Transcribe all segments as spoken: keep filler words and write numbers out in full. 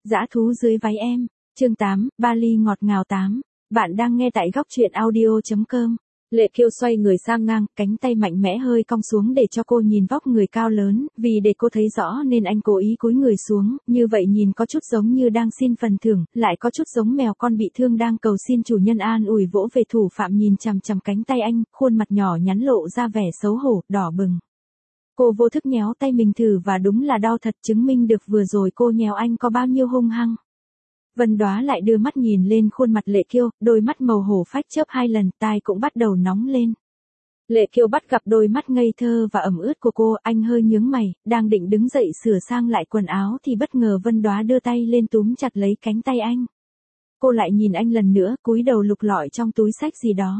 Dã thú dưới váy em, chương tám, Bali ngọt ngào tám. Bạn đang nghe tại góc truyện audio chấm com. Lệ Kiều xoay người sang ngang, cánh tay mạnh mẽ hơi cong xuống để cho cô nhìn vóc người cao lớn, vì để cô thấy rõ nên anh cố ý cúi người xuống, như vậy nhìn có chút giống như đang xin phần thưởng, lại có chút giống mèo con bị thương đang cầu xin chủ nhân an ủi. Vỗ về thủ phạm nhìn chằm chằm cánh tay anh, khuôn mặt nhỏ nhắn lộ ra vẻ xấu hổ, đỏ bừng. Cô vô thức nhéo tay mình thử và đúng là đau thật, chứng minh được vừa rồi cô nhéo anh có bao nhiêu hung hăng. Vân Đoá lại đưa mắt nhìn lên khuôn mặt Lệ Kiều, đôi mắt màu hổ phách chớp hai lần, tai cũng bắt đầu nóng lên. Lệ Kiều bắt gặp đôi mắt ngây thơ và ẩm ướt của cô, anh hơi nhướng mày, đang định đứng dậy sửa sang lại quần áo thì bất ngờ Vân Đoá đưa tay lên túm chặt lấy cánh tay anh. Cô lại nhìn anh lần nữa, cúi đầu lục lọi trong túi xách gì đó.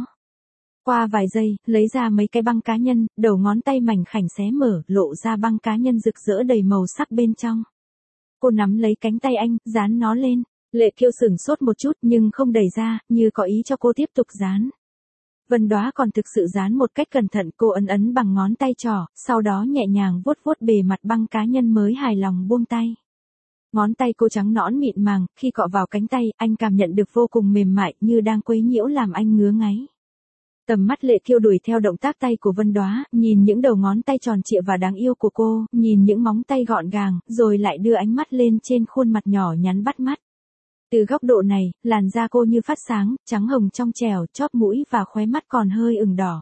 Qua vài giây, lấy ra mấy cái băng cá nhân, đầu ngón tay mảnh khảnh xé mở, lộ ra băng cá nhân rực rỡ đầy màu sắc bên trong. Cô nắm lấy cánh tay anh, dán nó lên. Lệ Kiều sửng sốt một chút nhưng không đẩy ra, như có ý cho cô tiếp tục dán. Vân Đoá còn thực sự dán một cách cẩn thận, cô ấn ấn bằng ngón tay trỏ, sau đó nhẹ nhàng vuốt vuốt bề mặt băng cá nhân mới hài lòng buông tay. Ngón tay cô trắng nõn mịn màng, khi cọ vào cánh tay, anh cảm nhận được vô cùng mềm mại, như đang quấy nhiễu làm anh ngứa ngáy. Tầm mắt Lệ Kiều đuổi theo động tác tay của Vân Đoá, nhìn những đầu ngón tay tròn trịa và đáng yêu của cô, nhìn những móng tay gọn gàng, rồi lại đưa ánh mắt lên trên khuôn mặt nhỏ nhắn bắt mắt. Từ góc độ này, làn da cô như phát sáng, trắng hồng trong trẻo, chóp mũi và khóe mắt còn hơi ửng đỏ.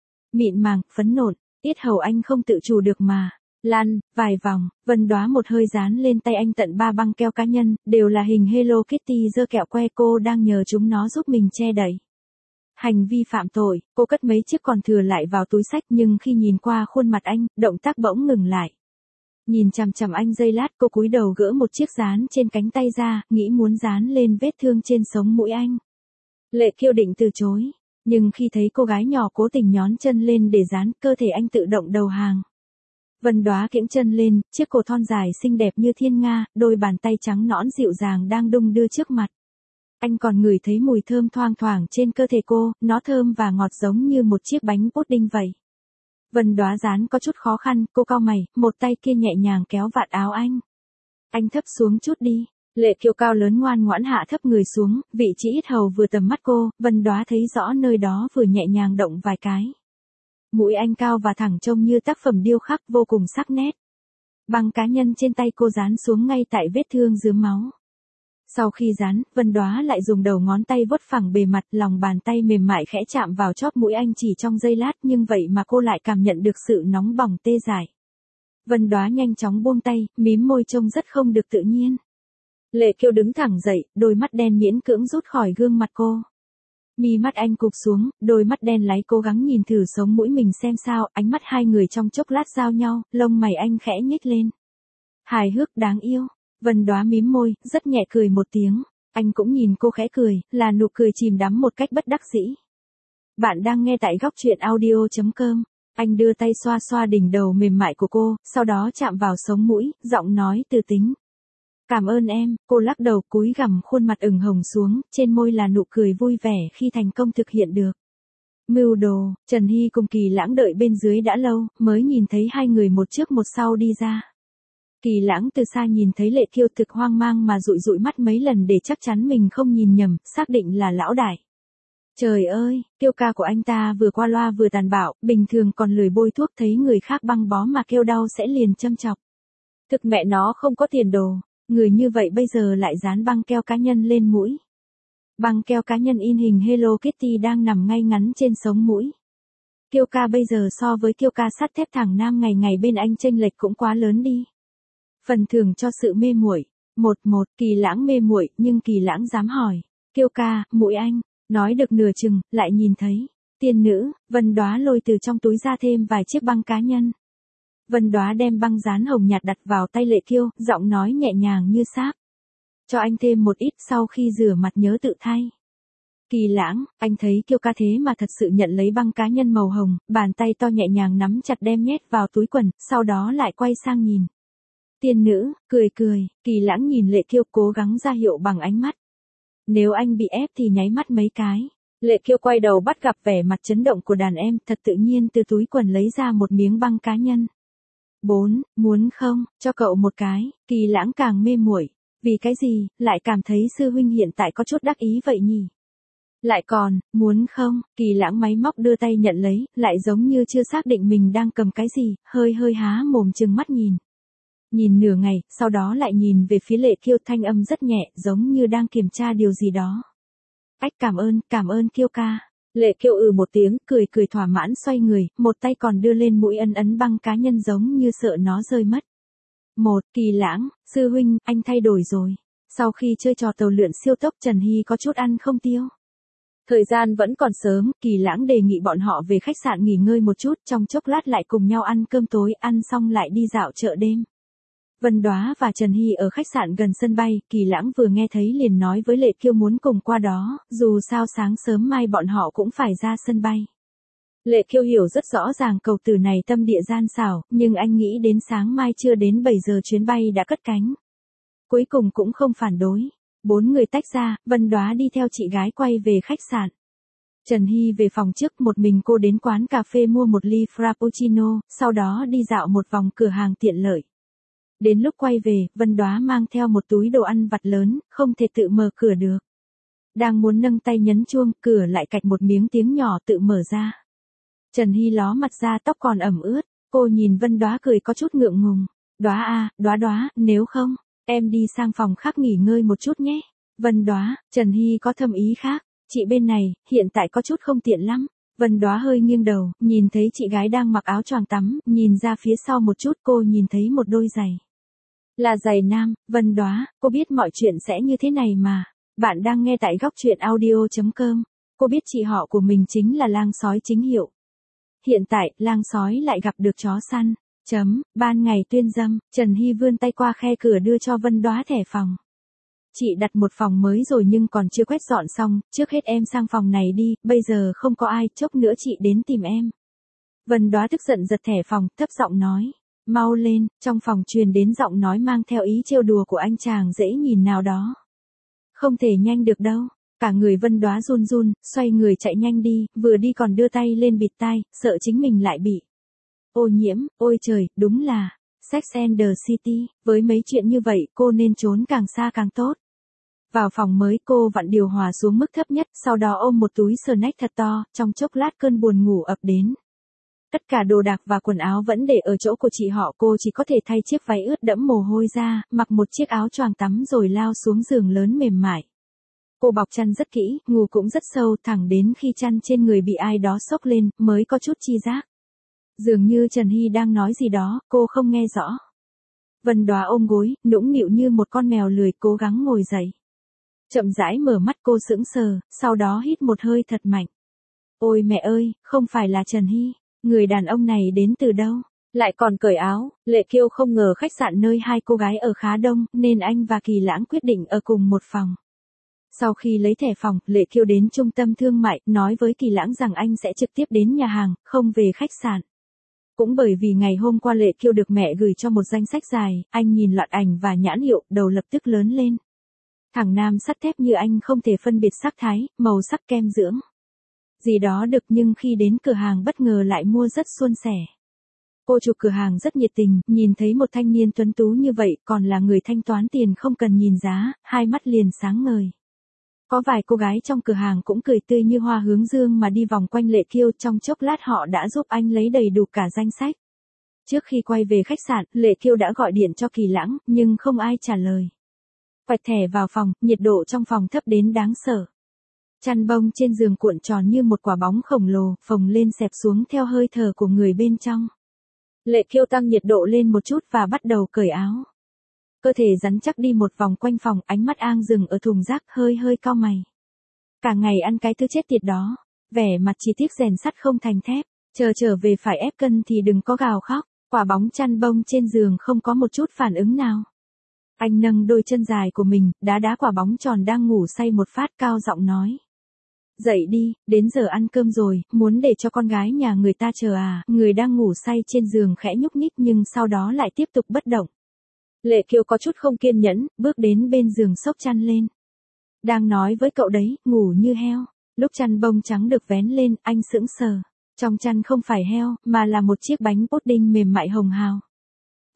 Mịn màng, phấn nộn, yết hầu anh không tự chủ được mà lăn vài vòng. Vân Đoá một hơi dán lên tay anh tận ba băng keo cá nhân, đều là hình Hello Kitty giơ kẹo que, cô đang nhờ chúng nó giúp mình che đậy hành vi phạm tội. Cô cất mấy chiếc còn thừa lại vào túi xách, nhưng khi nhìn qua khuôn mặt anh, động tác bỗng ngừng lại. Nhìn chằm chằm anh giây lát, cô cúi đầu gỡ một chiếc dán trên cánh tay ra, nghĩ muốn dán lên vết thương trên sống mũi anh. Lệ Kiều định từ chối, nhưng khi thấy cô gái nhỏ cố tình nhón chân lên để dán, cơ thể anh tự động đầu hàng. Vân Đoá kiễng chân lên, chiếc cổ thon dài xinh đẹp như thiên nga, đôi bàn tay trắng nõn dịu dàng đang đung đưa trước mặt. Anh còn ngửi thấy mùi thơm thoang thoảng trên cơ thể cô, nó thơm và ngọt giống như một chiếc bánh pudding vậy. Vân Đoá dán có chút khó khăn, cô cau mày, một tay kia nhẹ nhàng kéo vạt áo anh. Anh thấp xuống chút đi. Lệ Kiều cao lớn ngoan ngoãn hạ thấp người xuống, vị trí yết hầu vừa tầm mắt cô, Vân Đoá thấy rõ nơi đó vừa nhẹ nhàng động vài cái. Mũi anh cao và thẳng trông như tác phẩm điêu khắc, vô cùng sắc nét. Băng cá nhân trên tay cô dán xuống ngay tại vết thương rướm máu. Sau khi dán, Vân Đoá lại dùng đầu ngón tay vuốt phẳng bề mặt, lòng bàn tay mềm mại khẽ chạm vào chóp mũi anh chỉ trong giây lát, nhưng vậy mà cô lại cảm nhận được sự nóng bỏng tê dại. Vân Đoá nhanh chóng buông tay, mím môi trông rất không được tự nhiên. Lệ Kiều đứng thẳng dậy, đôi mắt đen miễn cưỡng rút khỏi gương mặt cô. Mi mắt anh cụp xuống, đôi mắt đen láy cố gắng nhìn thử sống mũi mình xem sao, ánh mắt hai người trong chốc lát giao nhau, lông mày anh khẽ nhếch lên. Hài hước đáng yêu. Vân Đoá mím môi, rất nhẹ cười một tiếng. Anh cũng nhìn cô khẽ cười, là nụ cười chìm đắm một cách bất đắc dĩ. Bạn đang nghe tại góc truyện audio chấm com. Anh đưa tay xoa xoa đỉnh đầu mềm mại của cô, sau đó chạm vào sống mũi, giọng nói từ tính. Cảm ơn em. Cô lắc đầu, cúi gằm khuôn mặt ửng hồng xuống, trên môi là nụ cười vui vẻ khi thành công thực hiện được mưu đồ. Trần Hy cùng Kỳ Lãng đợi bên dưới đã lâu, mới nhìn thấy hai người một trước một sau đi ra. Kỳ Lãng từ xa nhìn thấy Lệ Kiều thực hoang mang mà dụi dụi mắt mấy lần để chắc chắn mình không nhìn nhầm, xác định là lão đại. Trời ơi, Kiều ca của anh ta vừa qua loa vừa tàn bạo, bình thường còn lười bôi thuốc, thấy người khác băng bó mà kêu đau sẽ liền châm chọc. Thực mẹ nó không có tiền đồ, người như vậy bây giờ lại dán băng keo cá nhân lên mũi. Băng keo cá nhân in hình Hello Kitty đang nằm ngay ngắn trên sống mũi. Kiều ca bây giờ so với Kiều ca sắt thép thẳng nam ngày ngày bên anh chênh lệch cũng quá lớn đi. Phần thưởng cho sự mê muội. Một một, Kỳ Lãng mê muội, nhưng Kỳ Lãng dám hỏi. Kiều ca, mũi anh. Nói được nửa chừng, lại nhìn thấy. Tiên nữ. Vân Đoá lôi từ trong túi ra thêm vài chiếc băng cá nhân. Vân Đoá đem băng dán hồng nhạt đặt vào tay Lệ Kiều, giọng nói nhẹ nhàng như sáp. Cho anh thêm một ít, sau khi rửa mặt nhớ tự thay. Kỳ Lãng, anh thấy Kiều ca thế mà thật sự nhận lấy băng cá nhân màu hồng, bàn tay to nhẹ nhàng nắm chặt đem nhét vào túi quần, sau đó lại quay sang nhìn. Tiên nữ, cười cười. Kỳ Lãng nhìn Lệ Kiều cố gắng ra hiệu bằng ánh mắt. Nếu anh bị ép thì nháy mắt mấy cái. Lệ Kiều quay đầu bắt gặp vẻ mặt chấn động của đàn em, thật tự nhiên từ túi quần lấy ra một miếng băng cá nhân. Bốn, muốn không, cho cậu một cái. Kỳ Lãng càng mê muội. Vì cái gì, lại cảm thấy sư huynh hiện tại có chút đắc ý vậy nhỉ? Lại còn, muốn không, Kỳ Lãng máy móc đưa tay nhận lấy, lại giống như chưa xác định mình đang cầm cái gì, hơi hơi há mồm trừng mắt nhìn. Nhìn nửa ngày, sau đó lại nhìn về phía Lệ Kiêu, thanh âm rất nhẹ, giống như đang kiểm tra điều gì đó. Ách, cảm ơn, cảm ơn Kiêu ca. Lệ Kiêu ừ một tiếng, cười cười thỏa mãn xoay người, một tay còn đưa lên mũi ấn ấn băng cá nhân giống như sợ nó rơi mất. Một, Kỳ Lãng, sư huynh, anh thay đổi rồi. Sau khi chơi trò tàu lượn siêu tốc, Trần Hy có chút ăn không tiêu. Thời gian vẫn còn sớm, Kỳ Lãng đề nghị bọn họ về khách sạn nghỉ ngơi một chút, trong chốc lát lại cùng nhau ăn cơm tối, ăn xong lại đi dạo chợ đêm. Vân Đóa và Trần Hy ở khách sạn gần sân bay, Kỳ Lãng vừa nghe thấy liền nói với Lệ Kiêu muốn cùng qua đó, dù sao sáng sớm mai bọn họ cũng phải ra sân bay. Lệ Kiêu hiểu rất rõ ràng cầu tử này tâm địa gian xảo, nhưng anh nghĩ đến sáng mai chưa đến bảy giờ chuyến bay đã cất cánh. Cuối cùng cũng không phản đối. Bốn người tách ra, Vân Đóa đi theo chị gái quay về khách sạn. Trần Hy về phòng trước, một mình cô đến quán cà phê mua một ly frappuccino, sau đó đi dạo một vòng cửa hàng tiện lợi. Đến lúc quay về, Vân Đóa mang theo một túi đồ ăn vặt lớn, không thể tự mở cửa được. Đang muốn nâng tay nhấn chuông, cửa lại cạch một miếng tiếng nhỏ tự mở ra. Trần Hy ló mặt ra, tóc còn ẩm ướt, cô nhìn Vân Đóa cười có chút ngượng ngùng. Đóa à, Đóa Đóa, nếu không, em đi sang phòng khác nghỉ ngơi một chút nhé. Vân Đóa, Trần Hy có thâm ý khác, chị bên này, hiện tại có chút không tiện lắm. Vân Đóa hơi nghiêng đầu, nhìn thấy chị gái đang mặc áo choàng tắm, nhìn ra phía sau một chút cô nhìn thấy một đôi giày. Là giày nam, Vân Đóa, cô biết mọi chuyện sẽ như thế này mà. Bạn đang nghe tại góc truyện audio chấm com. Cô biết chị họ của mình chính là lang sói chính hiệu. Hiện tại, lang sói lại gặp được chó săn. Chấm, ban ngày tuyên dâm, Trần Hy vươn tay qua khe cửa đưa cho Vân Đóa thẻ phòng. Chị đặt một phòng mới rồi nhưng còn chưa quét dọn xong, trước hết em sang phòng này đi, bây giờ không có ai, chốc nữa chị đến tìm em. Vân Đóa tức giận giật thẻ phòng, thấp giọng nói. Mau lên, trong phòng truyền đến giọng nói mang theo ý trêu đùa của anh chàng dễ nhìn nào đó. Không thể nhanh được đâu. Cả người Vân Đóa run run, xoay người chạy nhanh đi, vừa đi còn đưa tay lên bịt tai, sợ chính mình lại bị ô nhiễm. Ôi trời, đúng là Sex and the City, với mấy chuyện như vậy cô nên trốn càng xa càng tốt. Vào phòng mới cô vặn điều hòa xuống mức thấp nhất, sau đó ôm một túi snack thật to, trong chốc lát cơn buồn ngủ ập đến. Tất cả đồ đạc và quần áo vẫn để ở chỗ của chị họ, cô chỉ có thể thay chiếc váy ướt đẫm mồ hôi ra, mặc một chiếc áo choàng tắm rồi lao xuống giường lớn mềm mại. Cô bọc chăn rất kỹ, ngủ cũng rất sâu, thẳng đến khi chăn trên người bị ai đó xốc lên, mới có chút chi giác. Dường như Trần Hy đang nói gì đó, cô không nghe rõ. Vân Đóa ôm gối, nũng nịu như một con mèo lười, cố gắng ngồi dậy. Chậm rãi mở mắt, cô sững sờ, sau đó hít một hơi thật mạnh. Ôi mẹ ơi, không phải là Trần Hy, người đàn ông này đến từ đâu? Lại còn cởi áo. Lệ Kiêu không ngờ khách sạn nơi hai cô gái ở khá đông, nên anh và Kỳ Lãng quyết định ở cùng một phòng. Sau khi lấy thẻ phòng, Lệ Kiêu đến trung tâm thương mại, nói với Kỳ Lãng rằng anh sẽ trực tiếp đến nhà hàng, không về khách sạn. Cũng bởi vì ngày hôm qua Lệ Kiêu được mẹ gửi cho một danh sách dài, anh nhìn loạt ảnh và nhãn hiệu, đầu lập tức lớn lên. Thằng nam sắt thép như anh không thể phân biệt sắc thái, màu sắc, kem dưỡng gì đó được, nhưng khi đến cửa hàng bất ngờ lại mua rất suôn sẻ. Cô chủ cửa hàng rất nhiệt tình, nhìn thấy một thanh niên tuấn tú như vậy, còn là người thanh toán tiền không cần nhìn giá, hai mắt liền sáng ngời. Có vài cô gái trong cửa hàng cũng cười tươi như hoa hướng dương mà đi vòng quanh Lệ Kiêu, trong chốc lát họ đã giúp anh lấy đầy đủ cả danh sách. Trước khi quay về khách sạn, Lệ Kiêu đã gọi điện cho Kỳ Lãng, nhưng không ai trả lời. Quẹt thẻ vào phòng, nhiệt độ trong phòng thấp đến đáng sợ. Chăn bông trên giường cuộn tròn như một quả bóng khổng lồ, phồng lên xẹp xuống theo hơi thở của người bên trong. Lệ Kiêu tăng nhiệt độ lên một chút và bắt đầu cởi áo. Cơ thể rắn chắc đi một vòng quanh phòng, ánh mắt ang dừng ở thùng rác, hơi hơi cau mày. Cả ngày ăn cái thứ chết tiệt đó, vẻ mặt chỉ tiếc rèn sắt không thành thép, chờ trở về phải ép cân thì đừng có gào khóc. Quả bóng chăn bông trên giường không có một chút phản ứng nào. Anh nâng đôi chân dài của mình, đá đá quả bóng tròn đang ngủ say một phát, cao giọng nói. Dậy đi, đến giờ ăn cơm rồi, muốn để cho con gái nhà người ta chờ à? Người đang ngủ say trên giường khẽ nhúc nhích nhưng sau đó lại tiếp tục bất động. Lệ Kiêu có chút không kiên nhẫn, bước đến bên giường xốc chăn lên. Đang nói với cậu đấy, ngủ như heo. Lúc chăn bông trắng được vén lên, anh sững sờ. Trong chăn không phải heo, mà là một chiếc bánh pudding mềm mại hồng hào.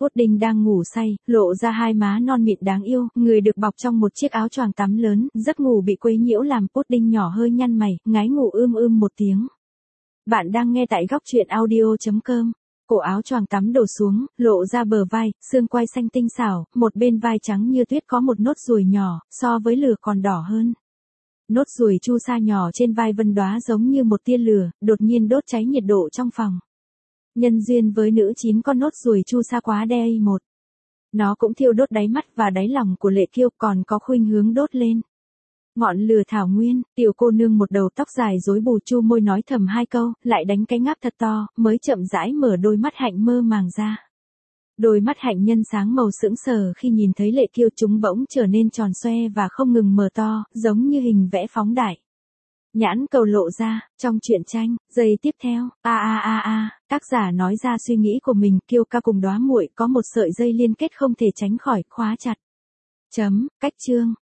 Pudding đang ngủ say, lộ ra hai má non mịn đáng yêu, người được bọc trong một chiếc áo choàng tắm lớn, giấc ngủ bị quấy nhiễu làm Pudding nhỏ hơi nhăn mày, ngái ngủ ưm ưm một tiếng. Bạn đang nghe tại góc truyện audio chấm com. Cổ áo choàng tắm đổ xuống, lộ ra bờ vai, xương quai xanh tinh xảo, một bên vai trắng như tuyết có một nốt ruồi nhỏ, so với lửa còn đỏ hơn. Nốt ruồi chu sa nhỏ trên vai Vân Đóa giống như một tia lửa, đột nhiên đốt cháy nhiệt độ trong phòng. Nhân duyên với nữ chín con nốt ruồi chu sa quá đe một. Nó cũng thiêu đốt đáy mắt và đáy lòng của Lệ Kiêu, còn có khuynh hướng đốt lên ngọn lửa thảo nguyên. Tiểu cô nương một đầu tóc dài rối bù chu môi nói thầm hai câu, lại đánh cái ngáp thật to, mới chậm rãi mở đôi mắt hạnh mơ màng ra. Đôi mắt hạnh nhân sáng màu sững sờ khi nhìn thấy Lệ Kiêu, chúng bỗng trở nên tròn xoe và không ngừng mở to, giống như hình vẽ phóng đại. Nhãn cầu lộ ra, trong truyện tranh, giây tiếp theo, a a a a, tác giả nói ra suy nghĩ của mình, Kiêu ca cùng Đóa muội có một sợi dây liên kết không thể tránh khỏi, khóa chặt. Chấm, cách chương.